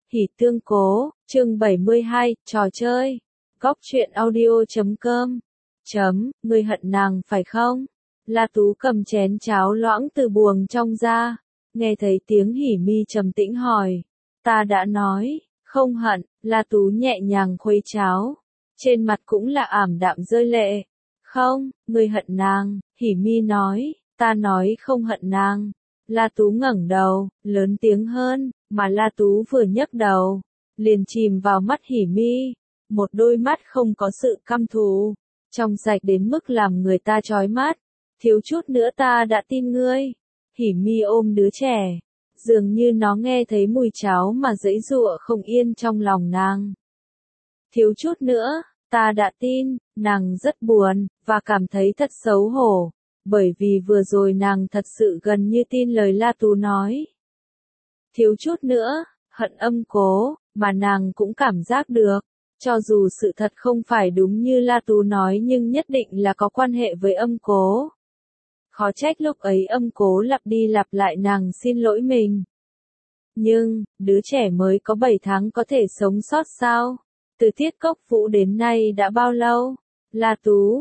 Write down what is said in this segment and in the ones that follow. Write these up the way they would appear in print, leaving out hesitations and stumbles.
Hỉ tương cố, chương 72, trò chơi. Góc truyện audio.com. Ngươi hận nàng phải không? La Tú cầm chén cháo loãng từ buồng trong ra, nghe thấy tiếng Hỉ Mi trầm tĩnh hỏi. Ta đã nói, không hận, La Tú nhẹ nhàng khuấy cháo, trên mặt cũng là ảm đạm rơi lệ. Không, ngươi hận nàng, Hỉ Mi nói, ta nói không hận nàng. La Tú ngẩng đầu, lớn tiếng hơn, mà La Tú vừa nhấc đầu, liền chìm vào mắt Hỉ Mi, một đôi mắt không có sự căm thù, trong sạch đến mức làm người ta chói mắt. Thiếu chút nữa ta đã tin ngươi. Hỉ Mi ôm đứa trẻ, dường như nó nghe thấy mùi cháo mà giãy giụa không yên trong lòng nàng. Thiếu chút nữa, ta đã tin, nàng rất buồn, và cảm thấy thật xấu hổ, bởi vì vừa rồi nàng thật sự gần như tin lời La Tú nói. Thiếu chút nữa, hận Âm Cố, mà nàng cũng cảm giác được, cho dù sự thật không phải đúng như La Tú nói nhưng nhất định là có quan hệ với Âm Cố. Khó trách lúc ấy Âm Cố lặp đi lặp lại nàng xin lỗi mình. Nhưng, đứa trẻ mới có 7 tháng có thể sống sót sao? Từ Thiết Cốc Vũ đến nay đã bao lâu? La Tú,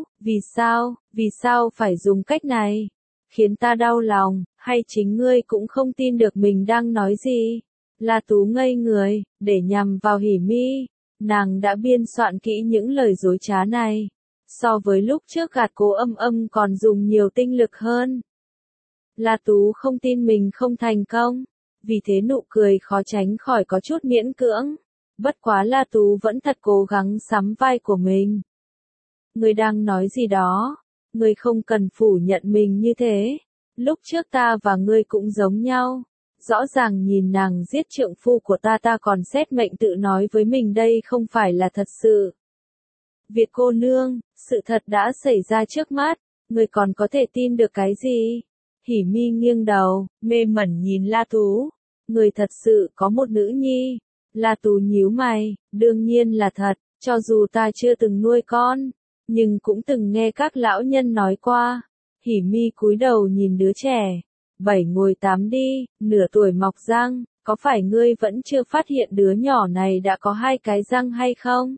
vì sao phải dùng cách này? Khiến ta đau lòng, hay chính ngươi cũng không tin được mình đang nói gì? La Tú ngây người, để nhằm vào Hỉ Mi. Nàng đã biên soạn kỹ những lời dối trá này. So với lúc trước gạt Cố Âm còn dùng nhiều tinh lực hơn. La Tú không tin mình không thành công, vì thế nụ cười khó tránh khỏi có chút miễn cưỡng. Bất quá La Tú vẫn thật cố gắng sắm vai của mình. Ngươi đang nói gì đó? Ngươi không cần phủ nhận mình như thế. Lúc trước ta và ngươi cũng giống nhau. Rõ ràng nhìn nàng giết trượng phu của ta còn xét mệnh tự nói với mình đây không phải là thật sự. Việt cô nương, sự thật đã xảy ra trước mắt, ngươi còn có thể tin được cái gì? Hỉ Mi nghiêng đầu, mê mẩn nhìn La Tú. Ngươi thật sự có một nữ nhi. La Tú nhíu mày, đương nhiên là thật, cho dù ta chưa từng nuôi con, nhưng cũng từng nghe các lão nhân nói qua. Hỉ Mi cúi đầu nhìn đứa trẻ. 7 ngồi 8 đi, nửa tuổi mọc răng, có phải ngươi vẫn chưa phát hiện đứa nhỏ này đã có 2 cái răng hay không?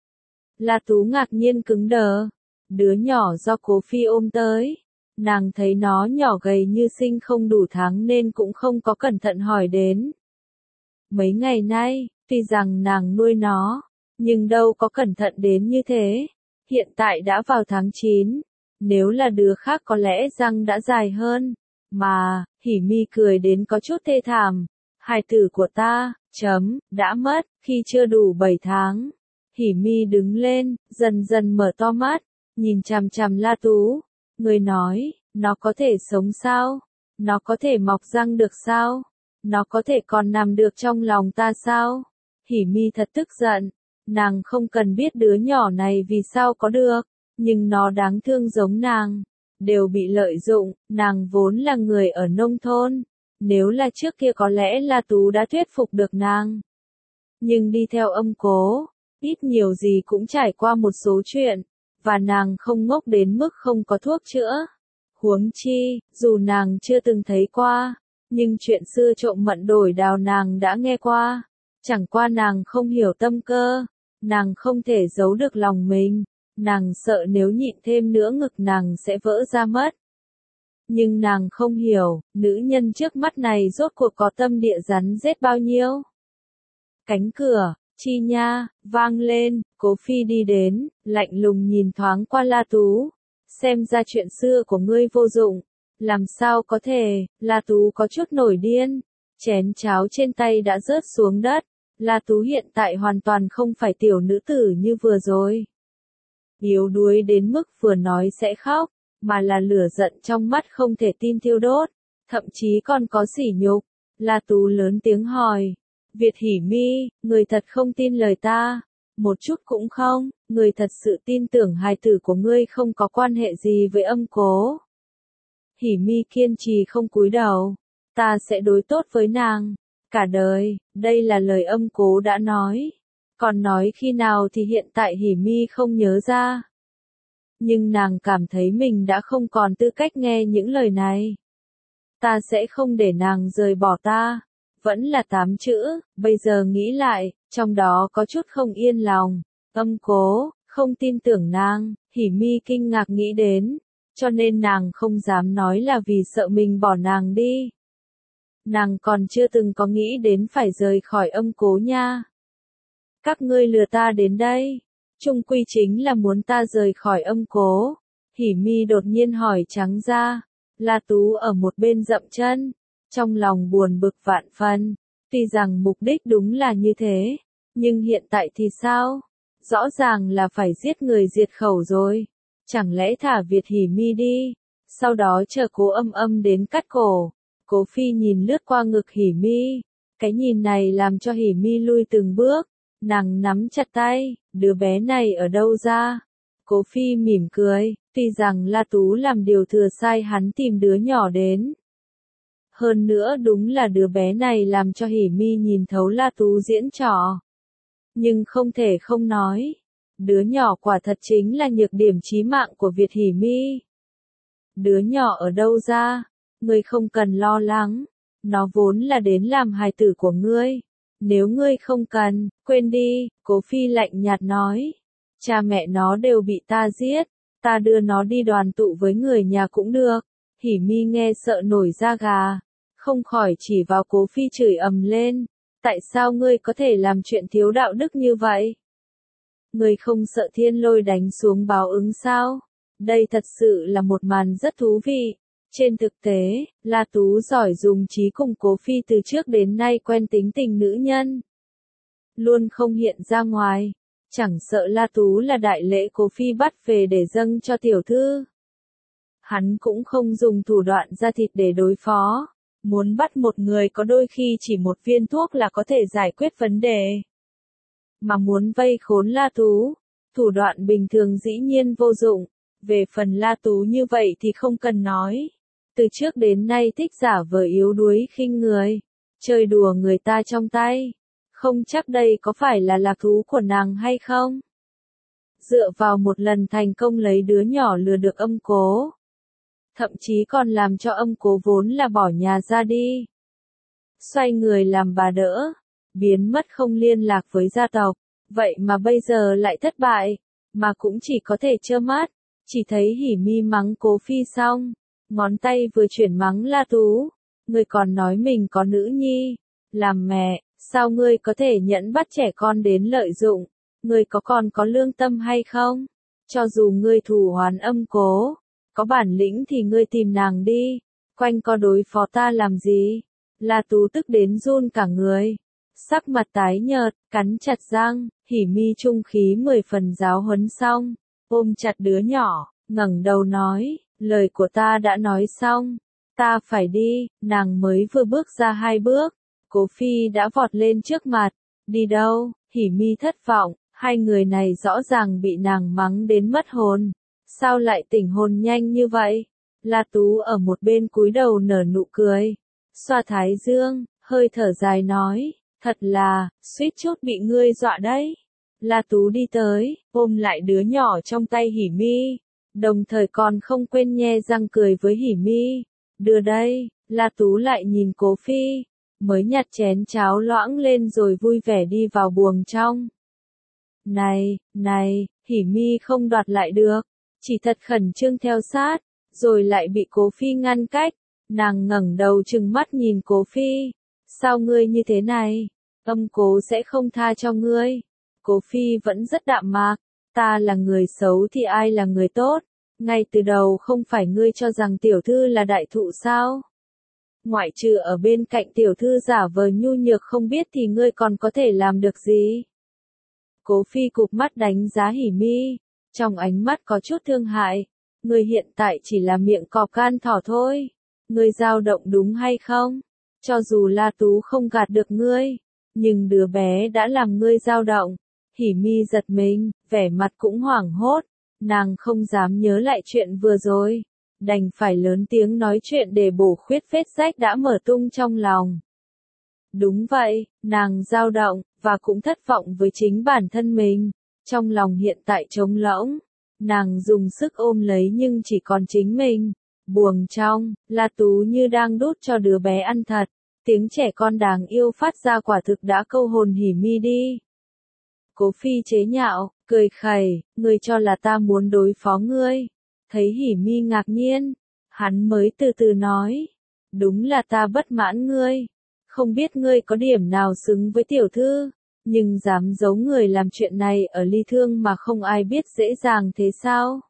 La Tú ngạc nhiên cứng đờ. Đứa nhỏ do Cố Phi ôm tới. Nàng thấy nó nhỏ gầy như sinh không đủ tháng nên cũng không có cẩn thận hỏi đến. Mấy ngày nay, tuy rằng nàng nuôi nó, nhưng đâu có cẩn thận đến như thế. Hiện tại đã vào tháng 9, nếu là đứa khác có lẽ răng đã dài hơn. Mà, Hỉ Mi cười đến có chút thê thảm. Hài tử của ta, đã mất, khi chưa đủ 7 tháng. Hỉ Mi đứng lên, dần dần mở to mắt, nhìn chằm chằm La Tú. Người nói, nó có thể sống sao? Nó có thể mọc răng được sao? Nó có thể còn nằm được trong lòng ta sao? Hỉ Mi thật tức giận. Nàng không cần biết đứa nhỏ này vì sao có được, nhưng nó đáng thương giống nàng. Đều bị lợi dụng, nàng vốn là người ở nông thôn. Nếu là trước kia có lẽ La Tú đã thuyết phục được nàng. Nhưng đi theo Âm Cố, ít nhiều gì cũng trải qua một số chuyện, và nàng không ngốc đến mức không có thuốc chữa. Huống chi, dù nàng chưa từng thấy qua, nhưng chuyện xưa trộm mận đổi đào nàng đã nghe qua. Chẳng qua nàng không hiểu tâm cơ, nàng không thể giấu được lòng mình, nàng sợ nếu nhịn thêm nữa ngực nàng sẽ vỡ ra mất. Nhưng nàng không hiểu, nữ nhân trước mắt này rốt cuộc có tâm địa rắn rết bao nhiêu. Cánh cửa, chi nha, vang lên, Cố Phi đi đến, lạnh lùng nhìn thoáng qua La Tú. Xem ra chuyện xưa của ngươi vô dụng. Làm sao có thể? La Tú có chút nổi điên. Chén cháo trên tay đã rớt xuống đất. La Tú hiện tại hoàn toàn không phải tiểu nữ tử như vừa rồi. Yếu đuối đến mức vừa nói sẽ khóc, mà là lửa giận trong mắt không thể tin thiêu đốt, thậm chí còn có sỉ nhục. La Tú lớn tiếng hỏi. Việt Hỉ Mi, người thật không tin lời ta? Một chút cũng không, người thật sự tin tưởng hài tử của ngươi không có quan hệ gì với Âm Cố. Hỉ Mi kiên trì không cúi đầu. Ta sẽ đối tốt với nàng, cả đời, đây là lời Âm Cố đã nói. Còn nói khi nào thì hiện tại Hỉ Mi không nhớ ra. Nhưng nàng cảm thấy mình đã không còn tư cách nghe những lời này. Ta sẽ không để nàng rời bỏ ta. vẫn là 8 chữ, bây giờ nghĩ lại, trong đó có chút không yên lòng. Âm cố, không tin tưởng nàng, Hỉ Mi kinh ngạc nghĩ đến, cho nên nàng không dám nói là vì sợ mình bỏ nàng đi. Nàng còn chưa từng có nghĩ đến phải rời khỏi âm cố nha. Các ngươi lừa ta đến đây, chung quy chính là muốn ta rời khỏi âm cố. Hỉ Mi đột nhiên hỏi trắng ra, La Tú ở một bên dậm chân, trong lòng buồn bực vạn phần, tuy rằng mục đích đúng là như thế, nhưng hiện tại thì sao? Rõ ràng là phải giết người diệt khẩu rồi, chẳng lẽ thả Việt Hỉ Mi đi, sau đó chờ Cố Âm Âm đến cắt cổ. Cố Phi nhìn lướt qua ngực Hỉ Mi, cái nhìn này làm cho Hỉ Mi lui từng bước, nàng nắm chặt tay, đứa bé này ở đâu ra? Cố Phi mỉm cười, tuy rằng La Tú làm điều thừa sai hắn tìm đứa nhỏ đến. Hơn nữa đúng là đứa bé này làm cho Hỉ Mi nhìn thấu La Tú diễn trò. Nhưng không thể không nói, đứa nhỏ quả thật chính là nhược điểm chí mạng của Việt Hỉ Mi. Đứa nhỏ ở đâu ra? Ngươi không cần lo lắng, nó vốn là đến làm hài tử của ngươi. Nếu ngươi không cần, quên đi, Cố Phi lạnh nhạt nói. Cha mẹ nó đều bị ta giết, ta đưa nó đi đoàn tụ với người nhà cũng được. Hỉ Mi nghe sợ nổi da gà, không khỏi chỉ vào Cố Phi chửi ầm lên. Tại sao ngươi có thể làm chuyện thiếu đạo đức như vậy? Ngươi không sợ thiên lôi đánh xuống báo ứng sao? Đây thật sự là một màn rất thú vị. Trên thực tế, La Tú giỏi dùng trí cùng Cố Phi từ trước đến nay quen tính tình nữ nhân. Luôn không hiện ra ngoài. Chẳng sợ La Tú là đại lễ Cố Phi bắt về để dâng cho tiểu thư. Hắn cũng không dùng thủ đoạn ra thịt để đối phó. Muốn bắt một người có đôi khi chỉ một viên thuốc là có thể giải quyết vấn đề. Mà muốn vây khốn La Tú, thủ đoạn bình thường dĩ nhiên vô dụng. Về phần La Tú như vậy thì không cần nói. Từ trước đến nay thích giả vờ yếu đuối khinh người, chơi đùa người ta trong tay. Không chắc đây có phải là lạc thú của nàng hay không? Dựa vào một lần thành công lấy đứa nhỏ lừa được âm cố. Thậm chí còn làm cho âm cố vốn là bỏ nhà ra đi. Xoay người làm bà đỡ, biến mất không liên lạc với gia tộc. Vậy mà bây giờ lại thất bại, mà cũng chỉ có thể trơ mắt. Chỉ thấy Hỉ Mi mắng Cố Phi xong, ngón tay vừa chuyển mắng La Tú. Ngươi còn nói mình có nữ nhi, làm mẹ, sao ngươi có thể nhẫn bắt trẻ con đến lợi dụng? Ngươi còn có lương tâm hay không? Cho dù ngươi thù oán âm cố, có bản lĩnh thì ngươi tìm nàng đi, quanh co đối phó ta làm gì? La Tú tức đến run cả người, sắc mặt tái nhợt, cắn chặt răng. Hỉ Mi trung khí 10 phần giáo huấn xong, ôm chặt đứa nhỏ, ngẩng đầu nói, lời của ta đã nói xong, ta phải đi. Nàng mới vừa bước ra 2 bước, Cố Phi đã vọt lên trước mặt. Đi đâu? Hỉ Mi thất vọng, hai người này rõ ràng bị nàng mắng đến mất hồn, sao lại tỉnh hồn nhanh như vậy? La Tú ở một bên cúi đầu nở nụ cười, xoa thái dương, hơi thở dài nói, thật là, suýt chút bị ngươi dọa đấy. La Tú đi tới, ôm lại đứa nhỏ trong tay Hỉ Mi, đồng thời còn không quên nhe răng cười với Hỉ Mi. Đưa đây. La Tú lại nhìn Cố Phi, mới nhặt chén cháo loãng lên rồi vui vẻ đi vào buồng trong. Này, Hỉ Mi không đoạt lại được, chỉ thật khẩn trương theo sát, rồi lại bị Cố Phi ngăn cách. Nàng ngẩng đầu trừng mắt nhìn Cố Phi, sao ngươi như thế này? Âm Cố sẽ không tha cho ngươi. Cố Phi vẫn rất đạm mạc, ta là người xấu thì ai là người tốt? Ngay từ đầu không phải ngươi cho rằng tiểu thư là đại thụ sao? Ngoại trừ ở bên cạnh tiểu thư giả vờ nhu nhược không biết thì ngươi còn có thể làm được gì? Cố Phi cụp mắt đánh giá Hỉ Mi, trong ánh mắt có chút thương hại. Ngươi hiện tại chỉ là miệng cọp gan thỏ thôi. Ngươi dao động đúng hay không? Cho dù La Tú không gạt được ngươi, nhưng đứa bé đã làm ngươi dao động. Hỉ Mi giật mình, vẻ mặt cũng hoảng hốt. Nàng không dám nhớ lại chuyện vừa rồi, đành phải lớn tiếng nói chuyện để bổ khuyết vết rách đã mở tung trong lòng. Đúng vậy, nàng dao động, và cũng thất vọng với chính bản thân mình. Trong lòng hiện tại trống rỗng, nàng dùng sức ôm lấy nhưng chỉ còn chính mình. Buồng trong, La Tú như đang đút cho đứa bé ăn thật. Tiếng trẻ con đáng yêu phát ra quả thực đã câu hồn Hỉ Mi đi. Cố Phi chế nhạo, cười khẩy, ngươi cho là ta muốn đối phó ngươi. Thấy Hỉ Mi ngạc nhiên, hắn mới từ từ nói, đúng là ta bất mãn ngươi. Không biết ngươi có điểm nào xứng với tiểu thư, nhưng dám giấu người làm chuyện này ở Ly Thương mà không ai biết dễ dàng thế sao?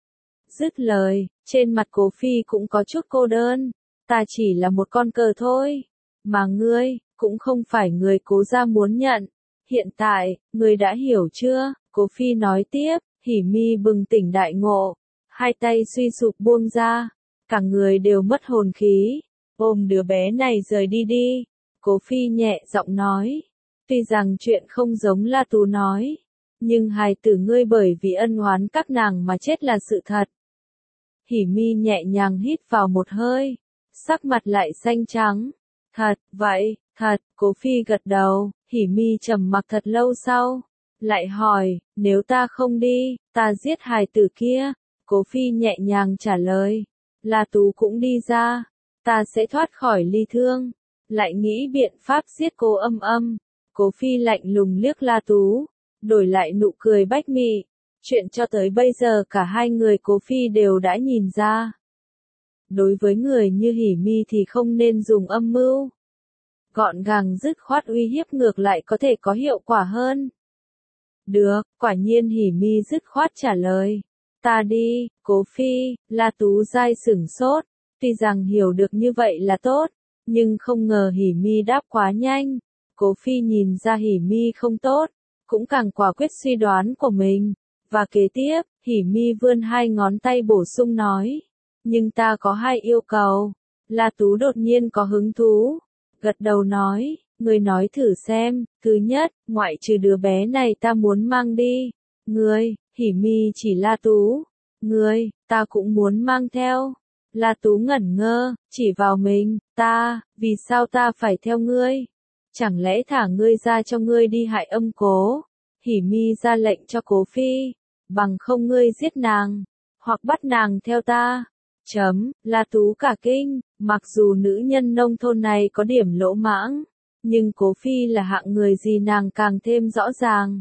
Dứt lời, trên mặt Cố Phi cũng có chút cô đơn, ta chỉ là một con cờ thôi, mà ngươi, cũng không phải người Cố gia muốn nhận. Hiện tại, ngươi đã hiểu chưa? Cố Phi nói tiếp, Hỉ Mi bừng tỉnh đại ngộ, hai tay suy sụp buông ra, cả người đều mất hồn khí, ôm đứa bé này rời đi đi. Cố Phi nhẹ giọng nói, tuy rằng chuyện không giống La Tú nói, nhưng hài tử ngươi bởi vì ân oán các nàng mà chết là sự thật. Hỉ Mi nhẹ nhàng hít vào một hơi, sắc mặt lại xanh trắng. Thật, vậy, thật, Cố Phi gật đầu, Hỉ Mi trầm mặc thật lâu sau, lại hỏi, nếu ta không đi, ta giết hài tử kia. Cố Phi nhẹ nhàng trả lời, La Tú cũng đi ra, ta sẽ thoát khỏi Ly Thương, lại nghĩ biện pháp giết cô Âm Âm. Cố Phi lạnh lùng liếc La Tú, đổi lại nụ cười bách mị. Chuyện cho tới bây giờ cả hai người Cố Phi đều đã nhìn ra. Đối với người như Hỉ Mi thì không nên dùng âm mưu. Gọn gàng dứt khoát uy hiếp ngược lại có thể có hiệu quả hơn. Được, quả nhiên Hỉ Mi dứt khoát trả lời. Ta đi, Cố Phi. La Tú dai sửng sốt, tuy rằng hiểu được như vậy là tốt, nhưng không ngờ Hỉ Mi đáp quá nhanh. Cố Phi nhìn ra Hỉ Mi không tốt, cũng càng quả quyết suy đoán của mình, và kế tiếp, Hỉ Mi vươn hai ngón tay bổ sung nói, nhưng ta có hai yêu cầu. La Tú đột nhiên có hứng thú, gật đầu nói, ngươi nói thử xem. Thứ nhất, ngoại trừ đứa bé này ta muốn mang đi. Ngươi, Hỉ Mi chỉ La Tú, ngươi, ta cũng muốn mang theo. La Tú ngẩn ngơ, chỉ vào mình, ta, vì sao ta phải theo ngươi? Chẳng lẽ thả ngươi ra cho ngươi đi hại Âm Cố? Hỉ Mi ra lệnh cho Cố Phi, bằng không ngươi giết nàng, hoặc bắt nàng theo ta. La Tú cả kinh, mặc dù nữ nhân nông thôn này có điểm lỗ mãng, nhưng Cố Phi là hạng người gì nàng càng thêm rõ ràng.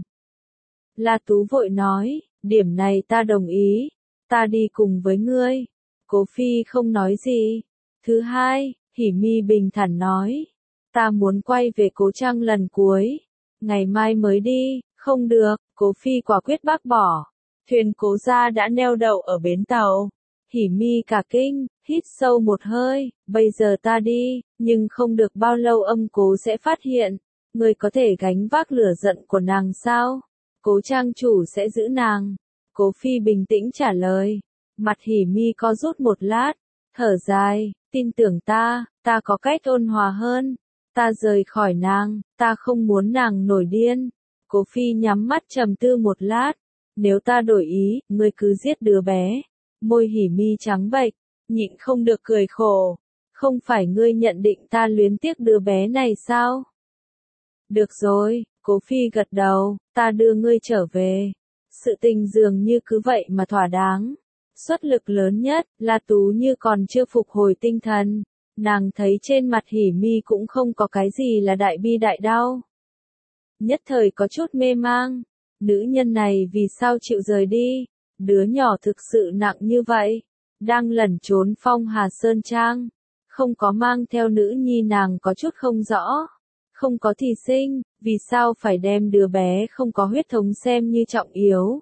La Tú vội nói, điểm này ta đồng ý, ta đi cùng với ngươi. Cố Phi không nói gì. Thứ hai, Hỉ Mi bình thản nói, ta muốn quay về Cố Trang lần cuối, ngày mai mới đi. Không được, Cố Phi quả quyết bác bỏ. Thuyền Cố gia đã neo đậu ở bến tàu. Hỉ Mi cả kinh, hít sâu một hơi, bây giờ ta đi, nhưng không được bao lâu Âm Cố sẽ phát hiện. Người có thể gánh vác lửa giận của nàng sao? Cố trang chủ sẽ giữ nàng. Cố Phi bình tĩnh trả lời. Mặt Hỉ Mi co rút một lát, thở dài, tin tưởng ta có cách ôn hòa hơn. Ta rời khỏi nàng, ta không muốn nàng nổi điên. Cố Phi nhắm mắt trầm tư một lát, nếu ta đổi ý, ngươi cứ giết đứa bé. Môi Hỉ Mi trắng bệch, nhịn không được cười khổ. Không phải ngươi nhận định ta luyến tiếc đứa bé này sao? Được rồi, Cố Phi gật đầu, ta đưa ngươi trở về. Sự tình dường như cứ vậy mà thỏa đáng. Xuất lực lớn nhất, La Tú như còn chưa phục hồi tinh thần. Nàng thấy trên mặt Hỉ Mi cũng không có cái gì là đại bi đại đau. Nhất thời có chút mê mang. Nữ nhân này vì sao chịu rời đi? Đứa nhỏ thực sự nặng như vậy. Đang lẩn trốn Phong Hà Sơn Trang. Không có mang theo nữ nhi nàng có chút không rõ. Không có thì sinh, vì sao phải đem đứa bé không có huyết thống xem như trọng yếu?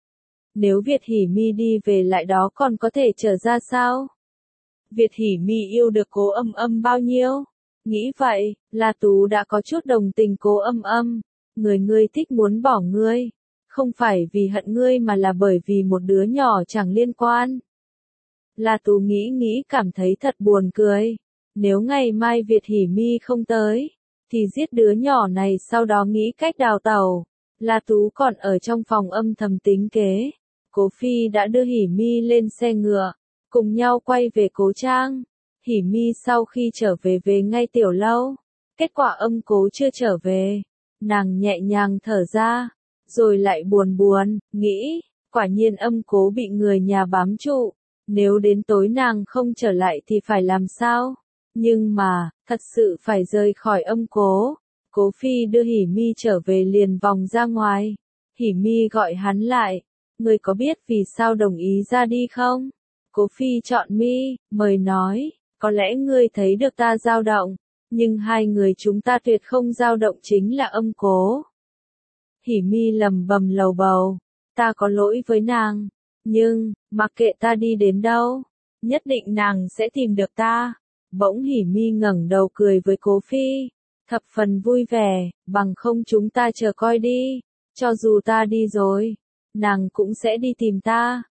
Nếu Việt Hỉ Mi đi về lại đó còn có thể trở ra sao? Việt Hỉ Mi yêu được Cố Âm Âm bao nhiêu? Nghĩ vậy, La Tú đã có chút đồng tình Cố Âm Âm. Người ngươi thích muốn bỏ ngươi, không phải vì hận ngươi mà là bởi vì một đứa nhỏ chẳng liên quan. La Tú nghĩ cảm thấy thật buồn cười. Nếu ngày mai Việt Hỉ Mi không tới, thì giết đứa nhỏ này sau đó nghĩ cách đào tẩu. La Tú còn ở trong phòng âm thầm tính kế. Cố Phi đã đưa Hỉ Mi lên xe ngựa, cùng nhau quay về Cố Trang. Hỉ Mi sau khi trở về ngay tiểu lâu. Kết quả Âm Cố chưa trở về. Nàng nhẹ nhàng thở ra, rồi lại buồn, nghĩ, quả nhiên Âm Cố bị người nhà bám trụ. Nếu đến tối nàng không trở lại thì phải làm sao? Nhưng mà, thật sự phải rời khỏi âm cố. Cố Phi đưa Hỉ Mi trở về liền vòng ra ngoài. Hỉ Mi gọi hắn lại. Ngươi có biết vì sao đồng ý ra đi không? Cố Phi chọn mi, mời nói. Có lẽ ngươi thấy được ta dao động. Nhưng hai người chúng ta tuyệt không dao động chính là âm cố. Hỉ Mi lầm bầm lầu bầu. Ta có lỗi với nàng. Nhưng, mặc kệ ta đi đến đâu, nhất định nàng sẽ tìm được ta. Bỗng Hỉ Mi ngẩng đầu cười với Cố Phi. Thập phần vui vẻ, bằng không chúng ta chờ coi đi. Cho dù ta đi rồi, nàng cũng sẽ đi tìm ta.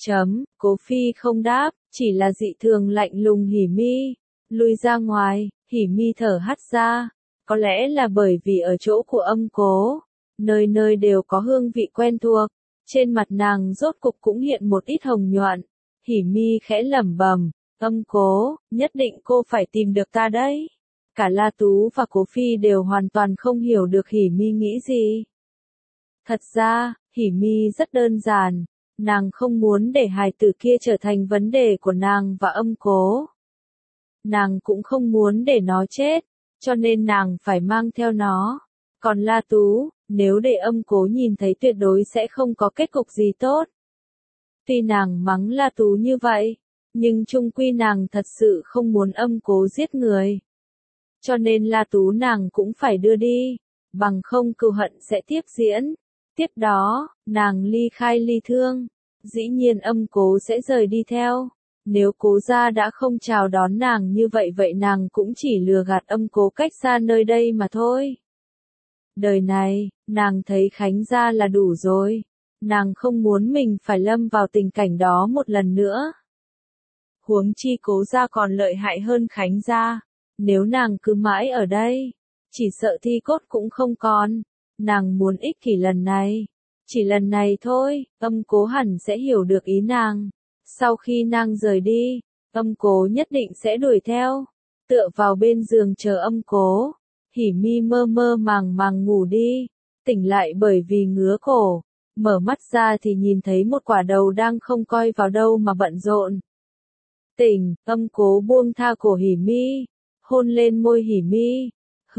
Cố Phi không đáp, chỉ là dị thường lạnh lùng Hỉ Mi. Lui ra ngoài, Hỉ Mi thở hắt ra. Có lẽ là bởi vì ở chỗ của âm cố, nơi nơi đều có hương vị quen thuộc. Trên mặt nàng rốt cục cũng hiện một ít hồng nhuận. Hỉ Mi khẽ lẩm bẩm, âm cố, nhất định cô phải tìm được ta đấy. Cả La Tú và Cố Phi đều hoàn toàn không hiểu được Hỉ Mi nghĩ gì. Thật ra, Hỉ Mi rất đơn giản. Nàng không muốn để hài tử kia trở thành vấn đề của nàng và âm cố. Nàng cũng không muốn để nó chết, cho nên nàng phải mang theo nó. Còn La Tú, nếu để âm cố nhìn thấy tuyệt đối sẽ không có kết cục gì tốt. Tuy nàng mắng La Tú như vậy, nhưng chung quy nàng thật sự không muốn âm cố giết người. Cho nên La Tú nàng cũng phải đưa đi, bằng không cừu hận sẽ tiếp diễn. Tiếp đó, nàng ly khai ly thương, dĩ nhiên âm cố sẽ rời đi theo. Nếu Cố gia đã không chào đón nàng như vậy vậy nàng cũng chỉ lừa gạt âm cố cách xa nơi đây mà thôi. Đời này, nàng thấy Khánh gia là đủ rồi. Nàng không muốn mình phải lâm vào tình cảnh đó một lần nữa. Huống chi Cố gia còn lợi hại hơn Khánh gia. Nếu nàng cứ mãi ở đây, chỉ sợ thi cốt cũng không còn. Nàng muốn ích kỷ lần này. Chỉ lần này thôi, âm cố hẳn sẽ hiểu được ý nàng. Sau khi nàng rời đi, âm cố nhất định sẽ đuổi theo. Tựa vào bên giường chờ âm cố. Hỉ Mi mơ mơ màng màng ngủ đi. Tỉnh lại bởi vì ngứa cổ. Mở mắt ra thì nhìn thấy một quả đầu đang không coi vào đâu mà bận rộn. Tỉnh, âm cố buông tha cổ Hỉ Mi. Hôn lên môi Hỉ Mi.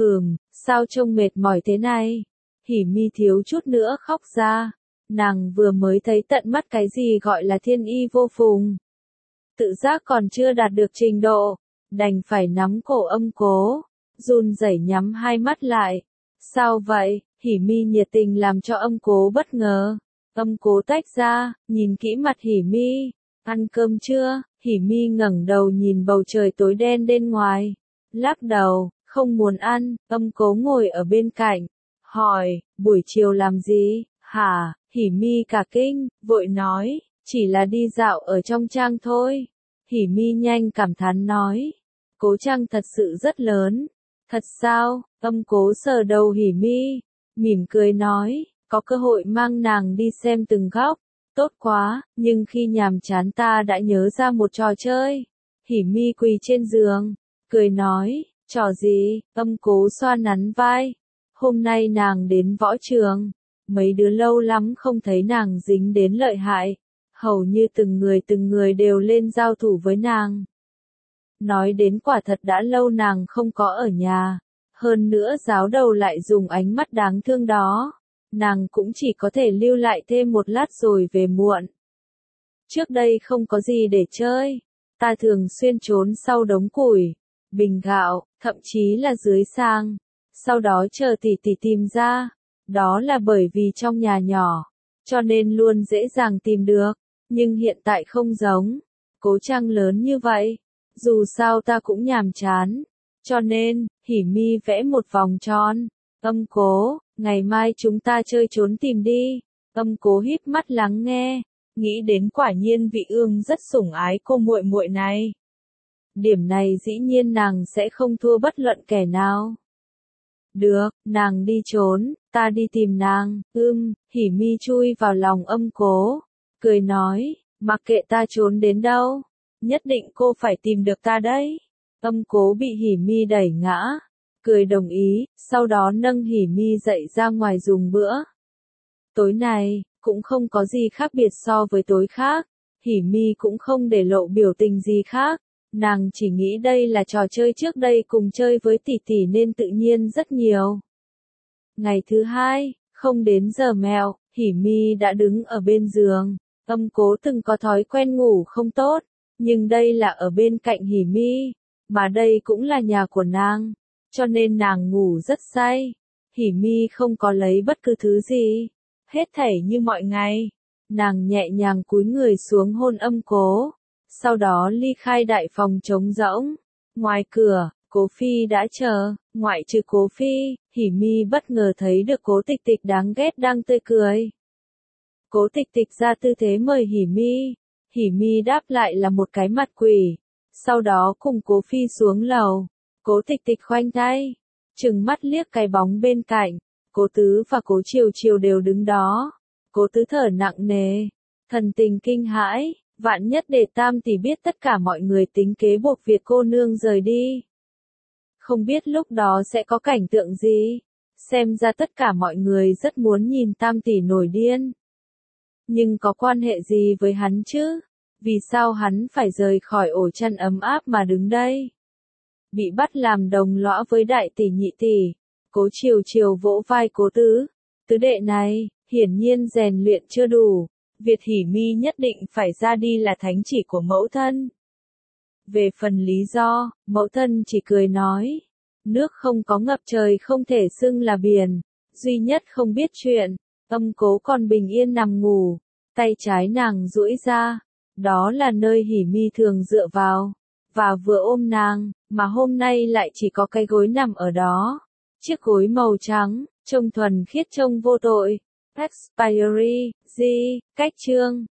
Sao trông mệt mỏi thế này? Hỉ Mi thiếu chút nữa khóc ra. Nàng vừa mới thấy tận mắt cái gì gọi là thiên y vô phùng. Tự giác còn chưa đạt được trình độ. Đành phải nắm cổ âm cố. Run rẩy nhắm hai mắt lại. Sao vậy? Hỉ Mi nhiệt tình làm cho âm cố bất ngờ. Âm cố tách ra, nhìn kỹ mặt Hỉ Mi. Ăn cơm chưa? Hỉ Mi ngẩng đầu nhìn bầu trời tối đen bên ngoài. Lắc đầu, không muốn ăn. Âm cố ngồi ở bên cạnh. Hỏi, buổi chiều làm gì? Hả? Hỉ Mi cả kinh, vội nói, chỉ là đi dạo ở trong trang thôi. Hỉ Mi nhanh cảm thán nói, Cố trang thật sự rất lớn. Thật sao? Âm cố sờ đầu Hỉ Mi, mỉm cười nói, có cơ hội mang nàng đi xem từng góc. Tốt quá, nhưng khi nhàm chán ta đã nhớ ra một trò chơi. Hỉ Mi quỳ trên giường, cười nói, trò gì? Âm cố xoa nắn vai. Hôm nay nàng đến võ trường. Mấy đứa lâu lắm không thấy nàng dính đến lợi hại. Hầu như từng người đều lên giao thủ với nàng. Nói đến quả thật đã lâu nàng không có ở nhà. Hơn nữa giáo đầu lại dùng ánh mắt đáng thương đó. Nàng cũng chỉ có thể lưu lại thêm một lát rồi về muộn. Trước đây không có gì để chơi. Ta thường xuyên trốn sau đống củi, bình gạo, thậm chí là dưới sang. Sau đó chờ tỷ tỷ tìm ra. Đó là bởi vì trong nhà nhỏ, cho nên luôn dễ dàng tìm được. Nhưng hiện tại không giống. Cố trang lớn như vậy. Dù sao ta cũng nhàm chán. Cho nên, Hỉ Mi vẽ một vòng tròn. Âm cố, ngày mai chúng ta chơi trốn tìm đi. Âm cố híp mắt lắng nghe. Nghĩ đến quả nhiên vị ương rất sủng ái cô muội muội này. Điểm này dĩ nhiên nàng sẽ không thua bất luận kẻ nào. Được, nàng đi trốn, ta đi tìm nàng. Hỉ Mi chui vào lòng âm cố. Cười nói, mặc kệ ta trốn đến đâu, nhất định cô phải tìm được ta đấy. Âm cố bị Hỉ Mi đẩy ngã. Cười đồng ý, sau đó nâng Hỉ Mi dậy ra ngoài dùng bữa. Tối này, cũng không có gì khác biệt so với tối khác. Hỉ Mi cũng không để lộ biểu tình gì khác. Nàng chỉ nghĩ đây là trò chơi trước đây cùng chơi với tỷ tỷ nên tự nhiên rất nhiều. Ngày thứ hai, không đến giờ mẹo, Hỉ Mi đã đứng ở bên giường. Âm Cố từng có thói quen ngủ không tốt, nhưng đây là ở bên cạnh Hỉ Mi, mà đây cũng là nhà của nàng, cho nên nàng ngủ rất say. Hỉ Mi không có lấy bất cứ thứ gì, hết thảy như mọi ngày. Nàng nhẹ nhàng cúi người xuống hôn Âm Cố, sau đó ly khai đại phòng trống rỗng. Ngoài cửa, Cố Phi đã chờ, ngoại trừ Cố Phi, Hỉ Mi bất ngờ thấy được Cố Tịch Tịch đáng ghét đang tươi cười. Cố Tịch Tịch ra tư thế mời Hỉ Mi, Hỉ Mi đáp lại là một cái mặt quỷ, sau đó cùng Cố Phi xuống lầu. Cố Tịch Tịch khoanh tay, trừng mắt liếc cái bóng bên cạnh, Cố Tứ và Cố Triều Triều đều đứng đó. Cố Tứ thở nặng nề, thần tình kinh hãi, vạn nhất để Tam tỷ biết tất cả mọi người tính kế buộc việc cô nương rời đi. Không biết lúc đó sẽ có cảnh tượng gì, xem ra tất cả mọi người rất muốn nhìn Tam tỷ nổi điên. Nhưng có quan hệ gì với hắn chứ? Vì sao hắn phải rời khỏi ổ chăn ấm áp mà đứng đây? Bị bắt làm đồng lõa với đại tỷ nhị tỷ. Cố Triều Triều vỗ vai Cố Tứ. Tứ đệ này, hiển nhiên rèn luyện chưa đủ. Việc Hỉ Mi nhất định phải ra đi là thánh chỉ của mẫu thân. Về phần lý do, mẫu thân chỉ cười nói. Nước không có ngập trời không thể xưng là biển. Duy nhất không biết chuyện. Âm Cố còn bình yên nằm ngủ. Tay trái nàng duỗi ra. Đó là nơi Hỉ Mi thường dựa vào. Và vừa ôm nàng, mà hôm nay lại chỉ có cái gối nằm ở đó. Chiếc gối màu trắng, trông thuần khiết trông vô tội. Expiry, cách chương.